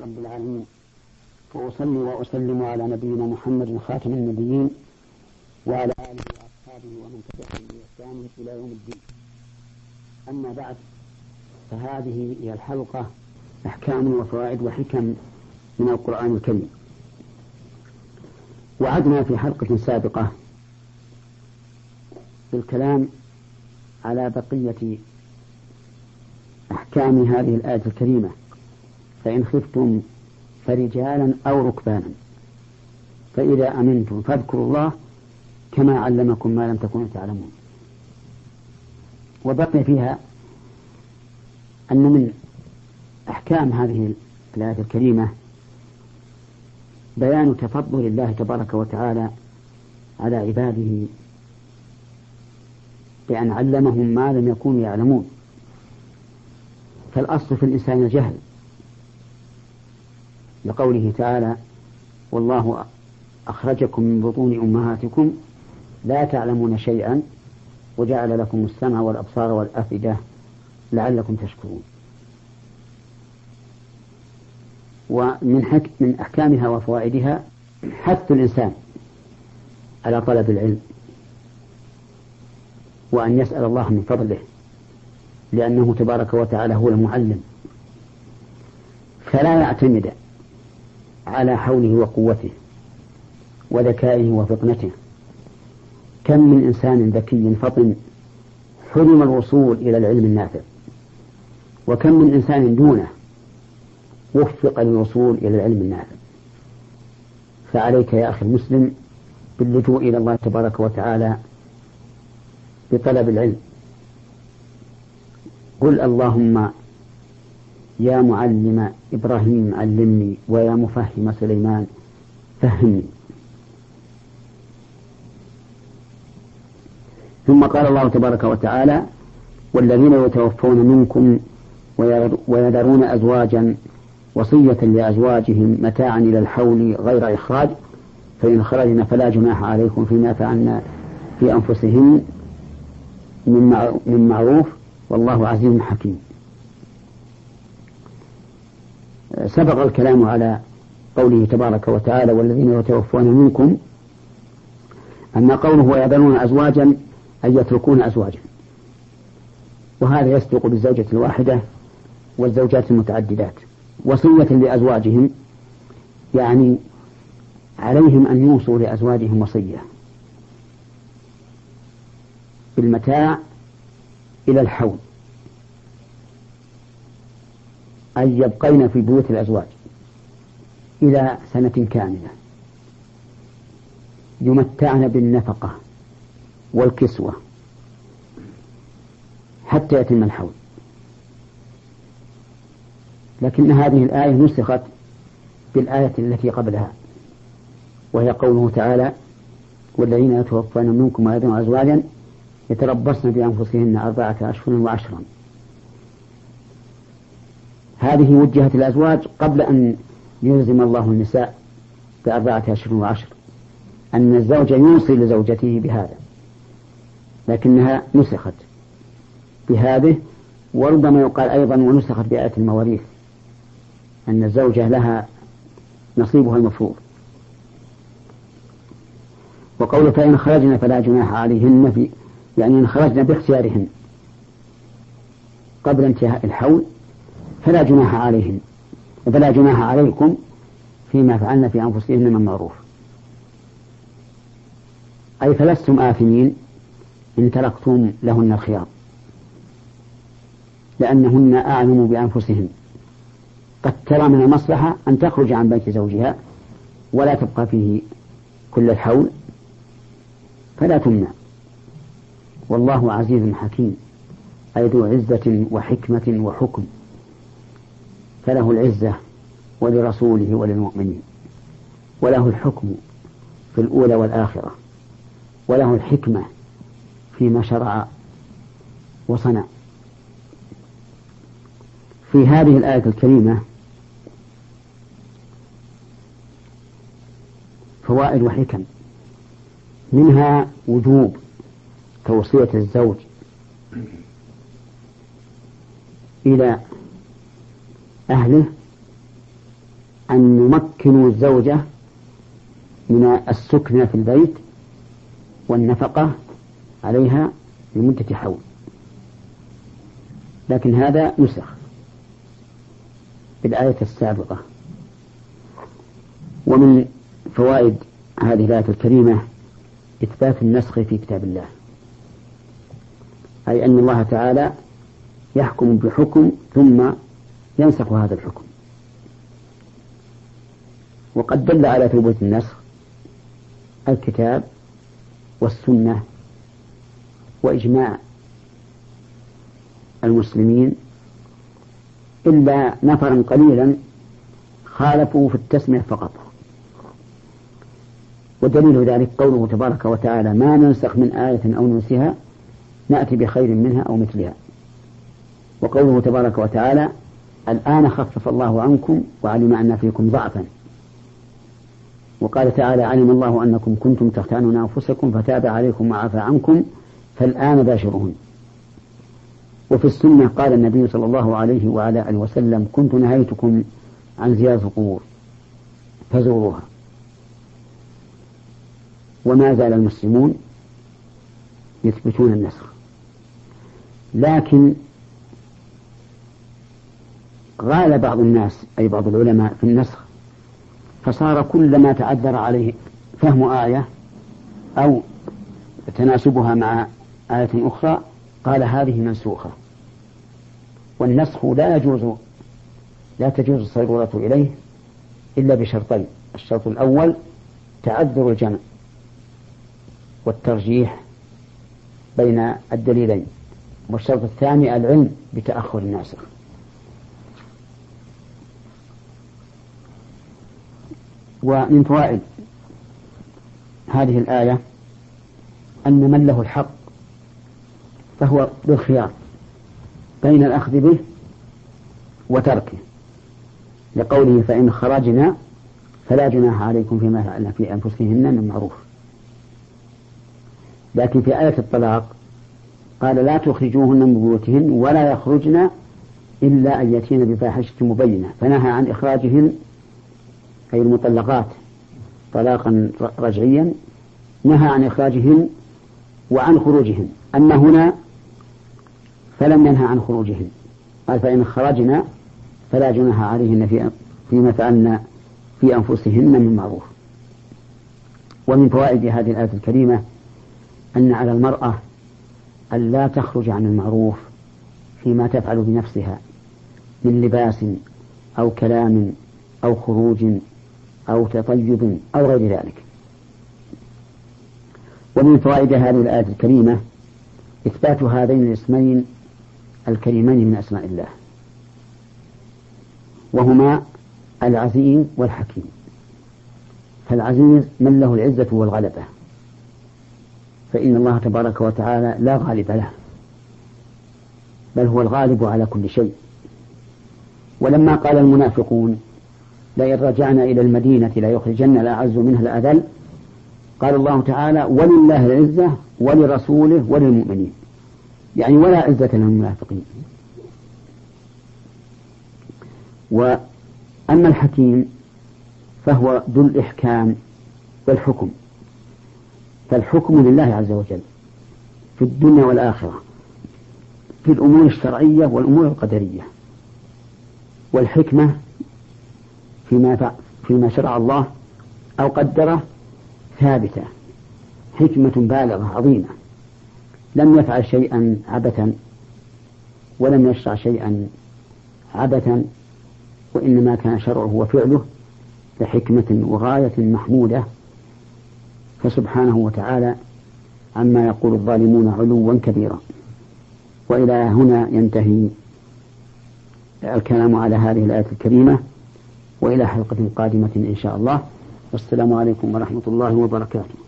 رب العالمين، وأصلي وأسلم على نبينا محمد خاتم النبيين وعلى آله وأصحابه ومن تبعهم بإحسان إلى يوم الدين. أما بعد، فهذه هي الحلقة أحكام وفوائد وحكم من القرآن الكريم. وعدنا في حلقة سابقة بالكلام على بقية أحكام هذه الآية الكريمة: فإن خفتم فرجالا أو ركبانا فإذا أمنتم فاذكروا الله كما علمكم ما لم تكونوا تعلمون. وبقي فيها أن من أحكام هذه الآية الكريمة بيان تفضل الله تبارك وتعالى على عباده بأن علمهم ما لم يكونوا يعلمون. فالأصل في الإنسان الجهل، لقوله تعالى: والله أخرجكم من بطون أمهاتكم لا تعلمون شيئا وجعل لكم السمع والأبصار والأفئدة لعلكم تشكرون. ومن أحكامها وفوائدها حث الإنسان على طلب العلم وأن يسأل الله من فضله، لأنه تبارك وتعالى هو المعلم، فلا يعتمد على حوله وقوته وذكائه وفطنته. كم من إنسان ذكي فطن حرم الوصول إلى العلم النافع، وكم من إنسان دونه وفق للوصول إلى العلم النافع. فعليك يا أخي المسلم باللجوء إلى الله تبارك وتعالى بطلب العلم. قل اللهم يا معلم إبراهيم علمني ويا مفهم سليمان فهمني. ثم قال الله تبارك وتعالى: والذين يتوفون منكم ويذرون أزواجا وصية لأزواجهم متاعا إلى الحول غير إخراج فإن خرجنا فلا جناح عليكم فيما فعلنا في أنفسهم من معروف والله عزيز حكيم. سبق الكلام على قوله تبارك وتعالى: والذين يتوفون منكم، أما قوله ويذرون أزواجا أن يتركون أزواجا، وهذا يصدق بالزوجة الواحدة والزوجات المتعددات. وصية لأزواجهم يعني عليهم أن يوصوا لأزواجهم وصية بالمتاع إلى الحول، أن يبقين في بيوت الأزواج إلى سنة كاملة، يمتعن بالنفقة والكسوة حتى يتم الحول. لكن هذه الآية نسخت بالآية التي قبلها، وهي قوله تعالى: والذين يتوفون منكم ويذرون أزواجا يتربصن بأنفسهن 4 أشهر وعشرا. هذه وجهت الأزواج قبل أن يلزم الله النساء ب4 أشهر وعشر، أن الزوج يوصي لزوجته بهذا، لكنها نسخت بهذه. وربما يقال أيضا ونسخت بآية المواريث، أن الزوجة لها نصيبها المفروض. وقول فإن خرجنا فلا جناح عليهن يعني إن خرجنا باختيارهن قبل انتهاء الحول فلا جناح عليهن وفلا جناح عليكم فيما فعلنا في أنفسهن من معروف، أي فلستم آثمين إن تركتم لهن الخيار، لأنهن أعلم بأنفسهن. قد ترى من المصلحة أن تخرج عن بيت زوجها ولا تبقى فيه كل الحول فلا تمنع، والله عزيز حكيم، أي ذو عزة وحكمة وحكم، فله العزة ولرسوله وللمؤمنين، وله الحكم في الأولى والآخرة، وله الحكمة فيما شرع وصنع. في هذه الآية الكريمة فوائد وحكم، منها وجوب توصية الزوج إلى أهله أن يمكنوا الزوجة من السكن في البيت والنفقة عليها لمدة حول، لكن هذا نسخ بالآية السابقة. ومن فوائد هذه الآية الكريمة إثبات النسخ في كتاب الله، أي أن الله تعالى يحكم بحكم ثم ينسخ هذا الحكم. وقد دل على ثبوت النسخ الكتاب والسنة وإجماع المسلمين، إلا نفرا قليلا خالفوا في التسمية فقط. ودليل ذلك قوله تبارك وتعالى: ما ننسخ من آية أو ننسها نأتي بخير منها أو مثلها. وقوله تبارك وتعالى: الآن خفف الله عنكم وعلم أن فيكم ضعفا. وقال تعالى: علم الله أنكم كنتم تختانون أنفسكم فتاب عليكم وعفى عنكم فالآن باشرون. وفي السنة قال النبي صلى الله عليه وعلى آله وسلم: كنت نهيتكم عن زيارة القبور فزوروها. وما زال المسلمون يثبتون النسخ، لكن غال بعض الناس أي بعض العلماء في النسخ، فصار كلما تعذر عليه فهم آية أو تناسبها مع آية أخرى قال هذه منسوخة. والنسخ لا تجوز الصيرورة إليه إلا بشرطين: الشرط الأول تعذر الجمع والترجيح بين الدليلين، والشرط الثاني العلم بتأخر الناسخ. ومن فوائد هذه الآية أن من له الحق فهو بالخيار بين الأخذ به وتركه، لقوله: فإن خرجنا فلا جناح عليكم فيما فعلنا في أنفسهن من معروف. لكن في آية الطلاق قال: لا تخرجوهن من بيوتهن ولا يخرجن إلا أن يأتين بفاحشة مبينة، فنهى عن إخراجهن أي المطلقات طلاقا رجعيا، نهى عن إخراجهن وعن خروجهن. أما هنا فلم ينهى عن خروجهن، قال: فإن خرجنا فلا جناح عليهن فيما فعلنا في أنفسهن من معروف. ومن فوائد هذه الآية الكريمة أن على المرأة أن لا تخرج عن المعروف فيما تفعل بنفسها من لباس أو كلام أو خروج أو تطيب أو غير ذلك. ومن فوائد هذه الآية الكريمة إثبات هذين الاسمين الكريمين من أسماء الله، وهما العزيز والحكيم. فالعزيز من له العزة والغلبة، فإن الله تبارك وتعالى لا غالب له، بل هو الغالب على كل شيء. ولما قال المنافقون: لئن رجعنا إلى المدينة لا يخرجن الأعز منها الأذل، قال الله تعالى: ولله العزة ولرسوله وللمؤمنين، يعني ولا عزة للمنافقين. وأما الحكيم فهو ذو الإحكام والحكم، فالحكم لله عز وجل في الدنيا والآخرة في الأمور الشرعية والأمور القدرية. والحكمة فيما شرع الله أو قدره ثابتة، حكمة بالغة عظيمة، لم يفعل شيئا عبثا ولم يشرع شيئا عبثا، وإنما كان شرعه وفعله لحكمة وغاية محمودة. فسبحانه وتعالى عما يقول الظالمون علوا كبيرا. وإلى هنا ينتهي الكلام على هذه الآية الكريمة، وإلى حلقة قادمة إن شاء الله. والسلام عليكم ورحمة الله وبركاته.